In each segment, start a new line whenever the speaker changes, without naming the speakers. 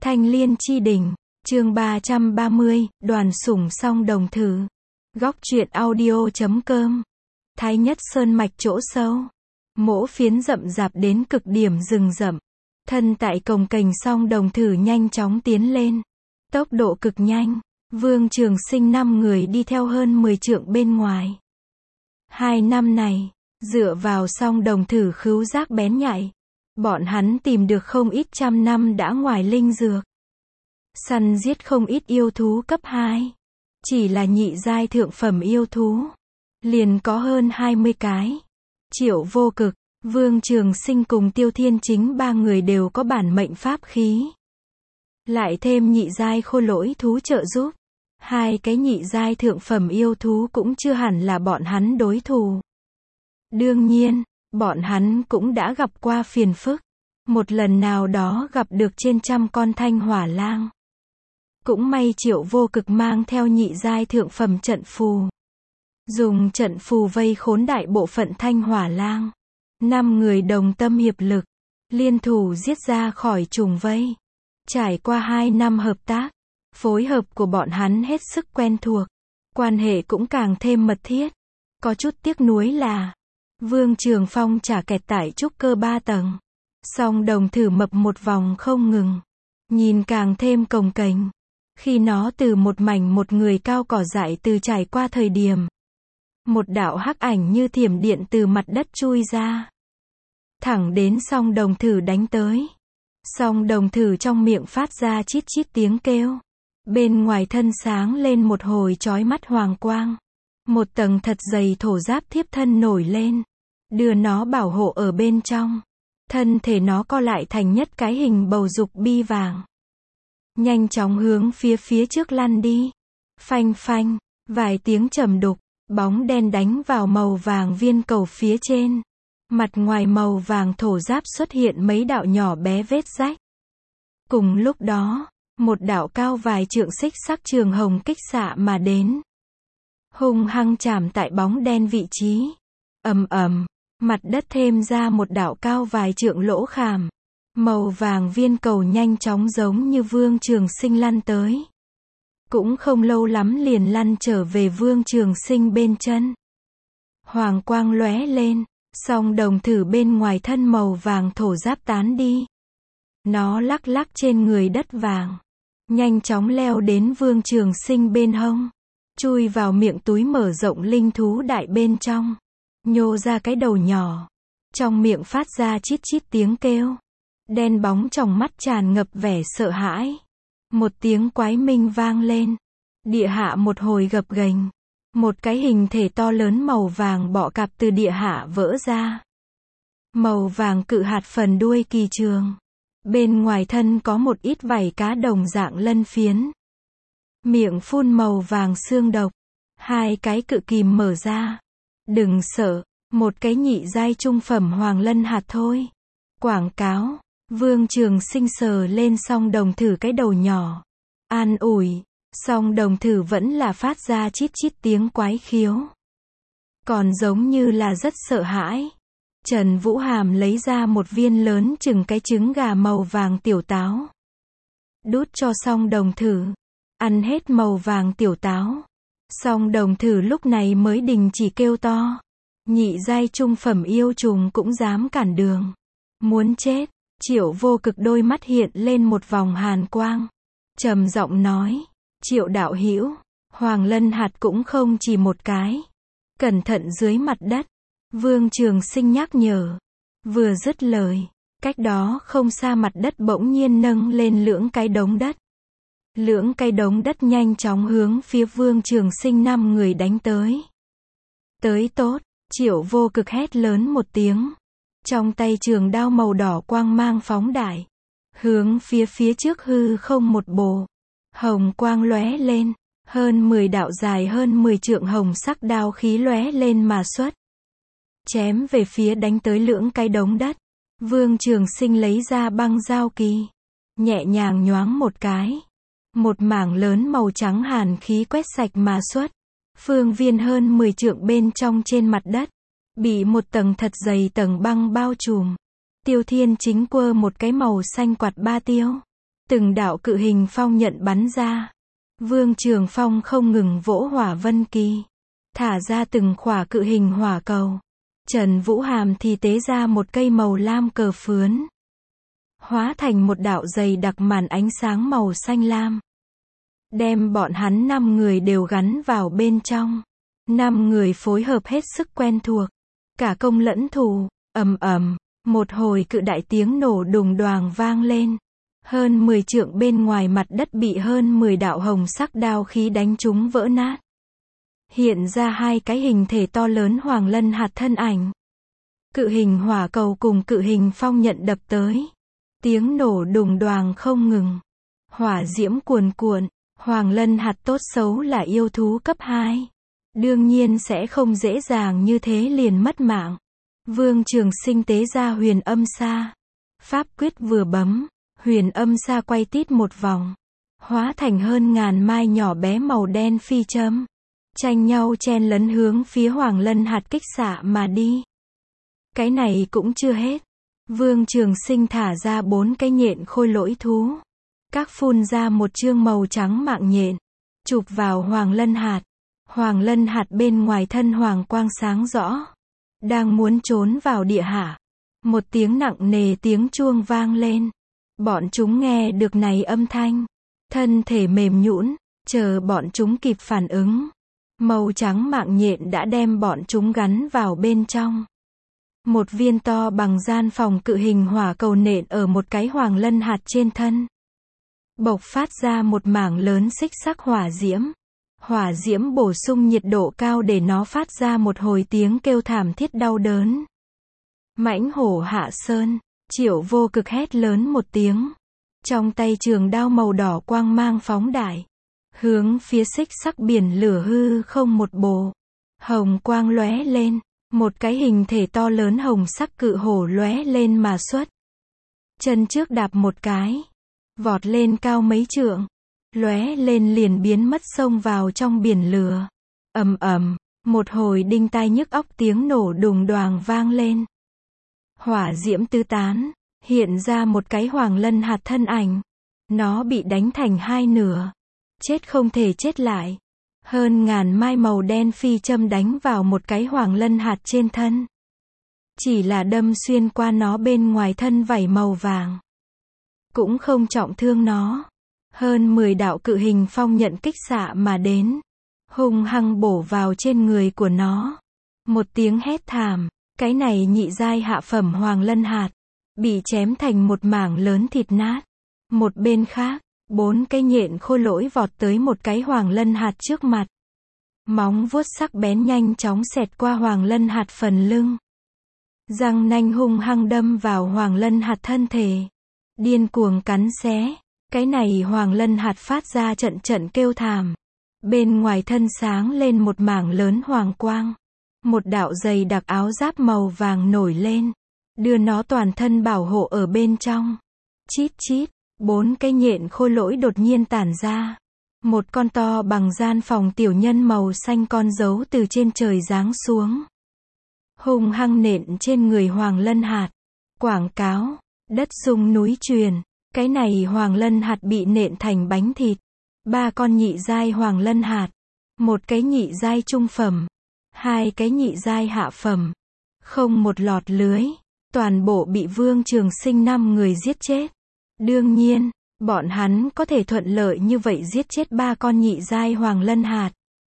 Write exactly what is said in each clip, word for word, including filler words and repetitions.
Thanh Liên Chi Đỉnh, chương ba trăm ba mươi, đoàn sủng song đồng thử. Góc truyện audio chấm com. Thái Nhất Sơn mạch chỗ sâu. Mỗ phiến rậm rạp đến cực điểm rừng rậm. Thân tại cồng kềnh song đồng thử nhanh chóng tiến lên. Tốc độ cực nhanh. Vương Trường Sinh năm người đi theo hơn mười trượng bên ngoài. Hai năm này, dựa vào song đồng thử khứu giác bén nhạy, bọn hắn tìm được không ít trăm năm đã ngoài linh dược. Săn giết không ít yêu thú cấp hai. Chỉ là nhị giai thượng phẩm yêu thú, liền có hơn hai mươi cái. Triệu Vô Cực, Vương Trường Sinh cùng Tiêu Thiên Chính ba người đều có bản mệnh pháp khí. Lại thêm nhị giai khô lỗi thú trợ giúp. Hai cái nhị giai thượng phẩm yêu thú cũng chưa hẳn là bọn hắn đối thủ. Đương nhiên, bọn hắn cũng đã gặp qua phiền phức. Một lần nào đó gặp được trên trăm con thanh hỏa lang. Cũng may Triệu Vô Cực mang theo nhị giai thượng phẩm trận phù. Dùng trận phù vây khốn đại bộ phận thanh hỏa lang. Năm người đồng tâm hiệp lực, liên thủ giết ra khỏi trùng vây. Trải qua hai năm hợp tác, phối hợp của bọn hắn hết sức quen thuộc. Quan hệ cũng càng thêm mật thiết. Có chút tiếc nuối là Vương Trường Phong trả kẹt tại trúc cơ ba tầng. Song đồng thử mập một vòng không ngừng. Nhìn càng thêm cồng kềnh. Khi nó từ một mảnh một người cao cỏ dại từ trải qua thời điểm. Một đạo hắc ảnh như thiểm điện từ mặt đất chui ra. Thẳng đến song đồng thử đánh tới. Song đồng thử trong miệng phát ra chít chít tiếng kêu. Bên ngoài thân sáng lên một hồi chói mắt hoàng quang. Một tầng thật dày thổ giáp thiếp thân nổi lên. Đưa nó bảo hộ ở bên trong. Thân thể nó co lại thành nhất cái hình bầu dục bi vàng. Nhanh chóng hướng phía phía trước lăn đi. Phanh phanh, vài tiếng trầm đục, bóng đen đánh vào màu vàng viên cầu phía trên. Mặt ngoài màu vàng thổ giáp xuất hiện mấy đạo nhỏ bé vết rách. Cùng lúc đó, một đạo cao vài trượng xích sắc trường hồng kích xạ mà đến. Hung hăng chạm tại bóng đen vị trí. Ầm ầm, mặt đất thêm ra một đạo cao vài trượng lỗ khảm. Màu vàng viên cầu nhanh chóng giống như Vương Trường Sinh lăn tới. Cũng không lâu lắm liền lăn trở về Vương Trường Sinh bên chân. Hoàng quang lóe lên, song đồng thử bên ngoài thân màu vàng thổ giáp tán đi. Nó lắc lắc trên người đất vàng. Nhanh chóng leo đến Vương Trường Sinh bên hông. Chui vào miệng túi mở rộng linh thú đại bên trong. Nhô ra cái đầu nhỏ. Trong miệng phát ra chít chít tiếng kêu. Đen bóng trong mắt tràn ngập vẻ sợ hãi. Một tiếng quái minh vang lên. Địa hạ một hồi gập ghềnh. Một cái hình thể to lớn màu vàng bọ cạp từ địa hạ vỡ ra. Màu vàng cự hạt phần đuôi kỳ trường. Bên ngoài thân có một ít vảy cá đồng dạng lân phiến. Miệng phun màu vàng xương độc. Hai cái cự kìm mở ra. Đừng sợ, một cái nhị giai trung phẩm hoàng lân hạt thôi. Quảng cáo. Vương Trường Sinh sờ lên song đồng thử cái đầu nhỏ. An ủi. Song đồng thử vẫn là phát ra chít chít tiếng quái khiếu. Còn giống như là rất sợ hãi. Trần Vũ Hàm lấy ra một viên lớn chừng cái trứng gà màu vàng tiểu táo. Đút cho song đồng thử. Ăn hết màu vàng tiểu táo. Song đồng thử lúc này mới đình chỉ kêu to. Nhị giai trung phẩm yêu trùng cũng dám cản đường. Muốn chết. Triệu Vô Cực đôi mắt hiện lên một vòng hàn quang. Trầm giọng nói. Triệu đạo hữu, hoàng lân hạt cũng không chỉ một cái. Cẩn thận dưới mặt đất. Vương Trường Sinh nhắc nhở. Vừa dứt lời, cách đó không xa mặt đất bỗng nhiên nâng lên lưỡng cái đống đất. Lưỡng cái đống đất nhanh chóng hướng phía Vương Trường Sinh năm người đánh tới. Tới tốt, Triệu Vô Cực hét lớn một tiếng. Trong tay trường đao màu đỏ quang mang phóng đại. Hướng phía phía trước hư không một bổ. Hồng quang lóe lên. Hơn mười đạo dài hơn mười trượng hồng sắc đao khí lóe lên mà xuất. Chém về phía đánh tới lưỡng cái đống đất. Vương Trường Sinh lấy ra băng dao kỳ. Nhẹ nhàng nhoáng một cái. Một mảng lớn màu trắng hàn khí quét sạch mà xuất. Phương viên hơn mười trượng bên trong trên mặt đất. Bị một tầng thật dày tầng băng bao trùm. Tiêu Thiên Chính quơ một cái màu xanh quạt ba tiêu. Từng đạo cự hình phong nhận bắn ra. Vương Trường Phong không ngừng vỗ hỏa vân kỳ, thả ra từng khỏa cự hình hỏa cầu. Trần Vũ Hàm thì tế ra một cây màu lam cờ phướn, hóa thành một đạo dày đặc màn ánh sáng màu xanh lam, đem bọn hắn năm người đều gắn vào bên trong. Năm người phối hợp hết sức quen thuộc, cả công lẫn thủ. Ầm ầm, một hồi cự đại tiếng nổ đùng đoàng vang lên. Hơn mười trượng bên ngoài mặt đất bị hơn mười đạo hồng sắc đao khí đánh trúng vỡ nát. Hiện ra hai cái hình thể to lớn hoàng lân hạt thân ảnh. Cự hình hỏa cầu cùng cự hình phong nhận đập tới. Tiếng nổ đùng đoàng không ngừng. Hỏa diễm cuồn cuộn. Hoàng lân hạt tốt xấu là yêu thú cấp hai. Đương nhiên sẽ không dễ dàng như thế liền mất mạng. Vương Trường Sinh tế ra huyền âm sa. Pháp quyết vừa bấm, huyền âm sa quay tít một vòng, hóa thành hơn ngàn mai nhỏ bé màu đen phi châm, tranh nhau chen lấn hướng phía Hoàng Lân hạt kích xạ mà đi. Cái này cũng chưa hết. Vương Trường Sinh thả ra bốn cái nhện khôi lỗi thú, các phun ra một chương màu trắng mạng nhện, chụp vào Hoàng Lân hạt. Hoàng Lân hạt bên ngoài thân hoàng quang sáng rõ, đang muốn trốn vào địa hạ. Một tiếng nặng nề tiếng chuông vang lên. Bọn chúng nghe được này âm thanh, thân thể mềm nhũn, chờ bọn chúng kịp phản ứng. Màu trắng mạng nhện đã đem bọn chúng gắn vào bên trong. Một viên to bằng gian phòng cự hình hỏa cầu nện ở một cái Hoàng Lân hạt trên thân. Bộc phát ra một mảng lớn xích sắc hỏa diễm. Hỏa diễm bổ sung nhiệt độ cao để nó phát ra một hồi tiếng kêu thảm thiết đau đớn. Mãnh hổ hạ sơn, Triệu Vô Cực hét lớn một tiếng. Trong tay trường đao màu đỏ quang mang phóng đại, hướng phía xích sắc biển lửa hư không một bổ. Hồng quang lóe lên, một cái hình thể to lớn hồng sắc cự hổ lóe lên mà xuất. Chân trước đạp một cái, vọt lên cao mấy trượng, lóe lên liền biến mất xông vào trong biển lửa. Ầm ầm, một hồi đinh tai nhức óc tiếng nổ đùng đoàng vang lên. Hỏa diễm tứ tán, hiện ra một cái Hoàng Lân hạt thân ảnh. Nó bị đánh thành hai nửa, chết không thể chết lại. Hơn ngàn mai màu đen phi châm đánh vào một cái Hoàng Lân hạt trên thân. Chỉ là đâm xuyên qua nó bên ngoài thân vảy màu vàng, cũng không trọng thương nó. Hơn mười đạo cự hình phong nhận kích xạ mà đến, hung hăng bổ vào trên người của nó. Một tiếng hét thảm, cái này nhị giai hạ phẩm Hoàng Lân hạt, bị chém thành một mảng lớn thịt nát. Một bên khác, bốn cái nhện khôi lỗi vọt tới một cái Hoàng Lân hạt trước mặt. Móng vuốt sắc bén nhanh chóng xẹt qua Hoàng Lân hạt phần lưng. Răng nanh hung hăng đâm vào Hoàng Lân hạt thân thể, điên cuồng cắn xé. Cái này Hoàng Lân hạt phát ra trận trận kêu thảm. Bên ngoài thân sáng lên một mảng lớn hoàng quang. Một đạo dày đặc áo giáp màu vàng nổi lên, đưa nó toàn thân bảo hộ ở bên trong. Chít chít, bốn cái nhện khôi lỗi đột nhiên tản ra. Một con to bằng gian phòng tiểu nhân màu xanh con dấu từ trên trời giáng xuống, hung hăng nện trên người Hoàng Lân hạt. Quảng cáo, đất rung núi truyền. Cái này Hoàng Lân hạt bị nện thành bánh thịt. Ba con nhị giai Hoàng Lân hạt, một cái nhị giai trung phẩm, hai cái nhị giai hạ phẩm, không một lọt lưới, toàn bộ bị Vương Trường Sinh năm người giết chết. Đương nhiên, bọn hắn có thể thuận lợi như vậy giết chết ba con nhị giai Hoàng Lân hạt,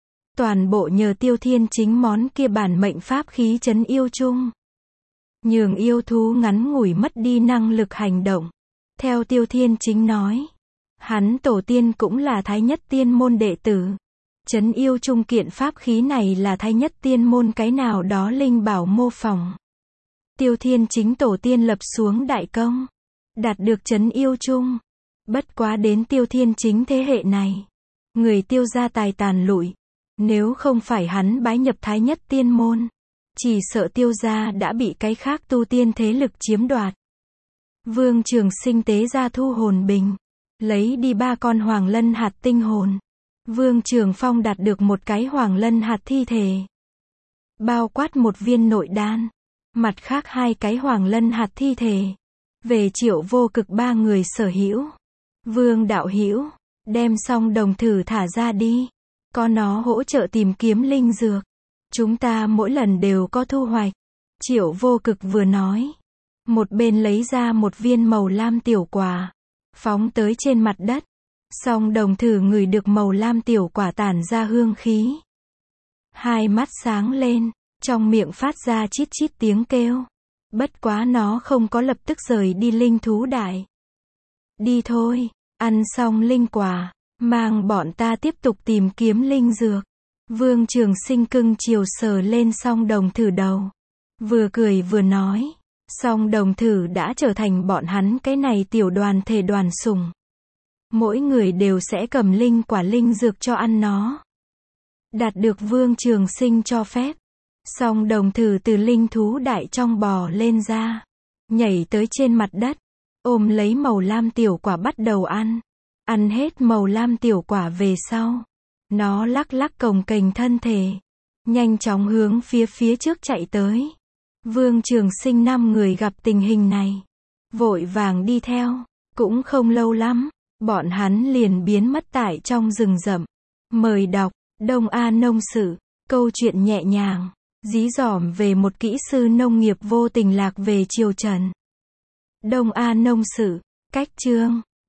toàn bộ nhờ Tiêu Thiên Chính món kia bản mệnh pháp khí trấn yêu chung, nhường yêu thú ngắn ngủi mất đi năng lực hành động. Theo Tiêu Thiên Chính nói, hắn tổ tiên cũng là Thái Nhất Tiên môn đệ tử. Trấn yêu chung kiện pháp khí này là Thái Nhất Tiên môn cái nào đó linh bảo mô phỏng. Tiêu Thiên Chính tổ tiên lập xuống đại công, đạt được trấn yêu chung. Bất quá đến Tiêu Thiên Chính thế hệ này, người Tiêu gia tài tàn lụi. Nếu không phải hắn bái nhập Thái Nhất Tiên môn, chỉ sợ Tiêu gia đã bị cái khác tu tiên thế lực chiếm đoạt. Vương Trường Sinh tế ra thu hồn bình, lấy đi ba con Hoàng Lân hạt tinh hồn. Vương Trường Phong đạt được một cái Hoàng Lân hạt thi thể, bao quát một viên nội đan, mặt khác hai cái Hoàng Lân hạt thi thể về Triệu Vô Cực ba người sở hữu. Vương đạo hữu, đem song đồng thử thả ra đi. Có nó hỗ trợ tìm kiếm linh dược. Chúng ta mỗi lần đều có thu hoạch. Triệu Vô Cực vừa nói. Một bên lấy ra một viên màu lam tiểu quả. Phóng tới trên mặt đất. Song đồng thử ngửi được màu lam tiểu quả tản ra hương khí. Hai mắt sáng lên. Trong miệng phát ra chít chít tiếng kêu. Bất quá nó không có lập tức rời đi linh thú đại. Đi thôi, ăn xong linh quả, mang bọn ta tiếp tục tìm kiếm linh dược. Vương Trường Sinh cưng chiều sờ lên song đồng thử đầu. Vừa cười vừa nói. Song đồng thử đã trở thành bọn hắn cái này tiểu đoàn thể đoàn sủng. Mỗi người đều sẽ cầm linh quả linh dược cho ăn nó. Đạt được Vương Trường Sinh cho phép. Song đồng thử từ linh thú đại trong bò lên ra. Nhảy tới trên mặt đất. Ôm lấy màu lam tiểu quả bắt đầu ăn. Ăn hết màu lam tiểu quả về sau. Nó lắc lắc cồng kềnh thân thể. Nhanh chóng hướng phía phía trước chạy tới. Vương Trường Sinh năm người gặp tình hình này. Vội vàng đi theo. Cũng không lâu lắm. Bọn hắn liền biến mất tại trong rừng rậm. Mời đọc. Đông A Nông Sự. Câu chuyện nhẹ nhàng. Dí dỏm về một kỹ sư nông nghiệp vô tình lạc về triều Trần. Đông A Nông Sự. Cách chương.